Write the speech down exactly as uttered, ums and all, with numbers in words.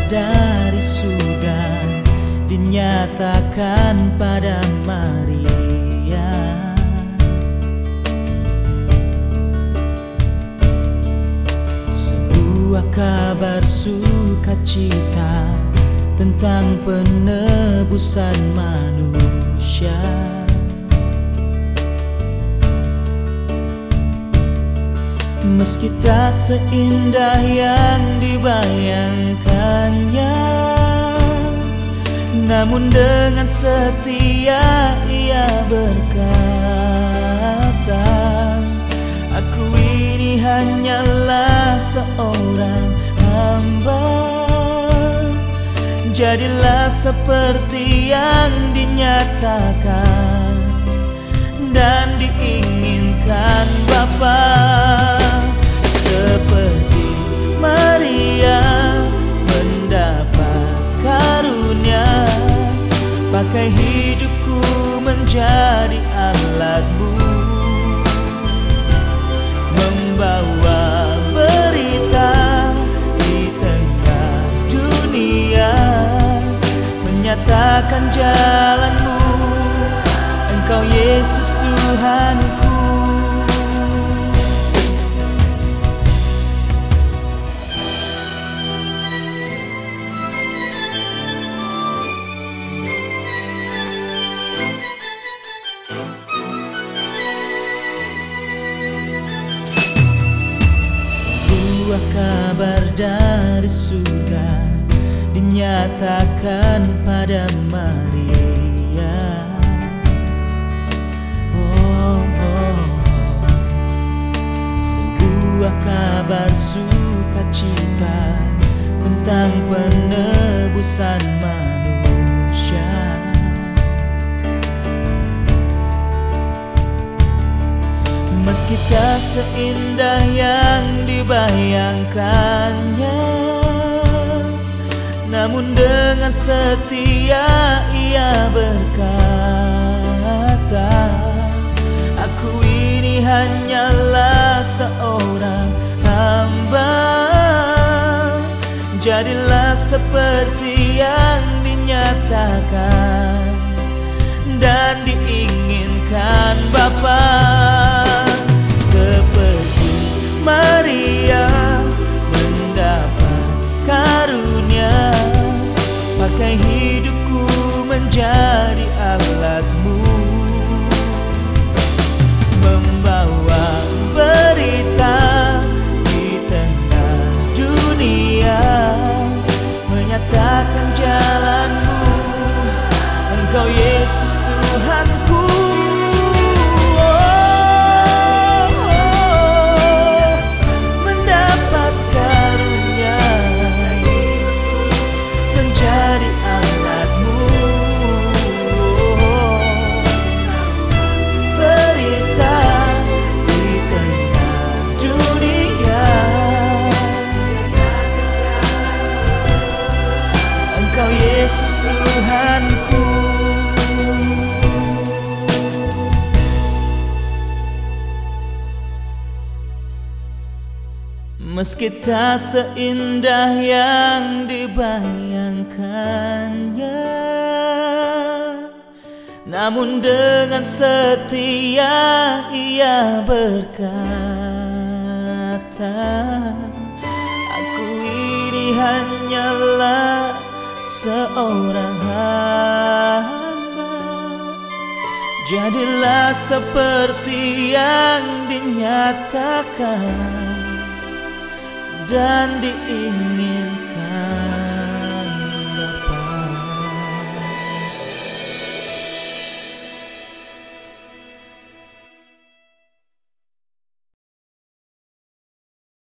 dari surga dinyatakan pada Maria. Sebuah kabar sukacita tentang penebusan manusia. Meski tak seindah yang dibayangkannya, namun dengan setia ia berkata, aku ini hanyalah seorang hamba. Jadilah seperti yang dinyatakan dan diinginkan Bapa. Seperti Maria mendapat karunia, pakai hidupku menjadi alatmu, membawa berita di tengah dunia, menyatakan jalanmu, Engkau Yesus Tuhanku. Sebuah kabar dari surga dinyatakan pada Maria. Oh, oh, oh. Sebuah kabar sukacita tentang penebusan manusia. Meski tak seindah yang dibayangkannya, namun dengan setia ia berkata, aku ini hanyalah seorang hamba. Jadilah seperti yang dinyatakan dan diinginkan Bapa. Seperti Maria mendapat karunia, pakai hidupku menjadi alatmu, membawa berita di tengah dunia, menyatakan jalanmu, Engkau Yesus Tuhanku. Yesus Tuhanku. Meski tak seindah yang dibayangkannya, namun dengan setia ia berkata, aku ini hanyalah seorang hamba. Jadilah seperti yang dinyatakan dan diinginkan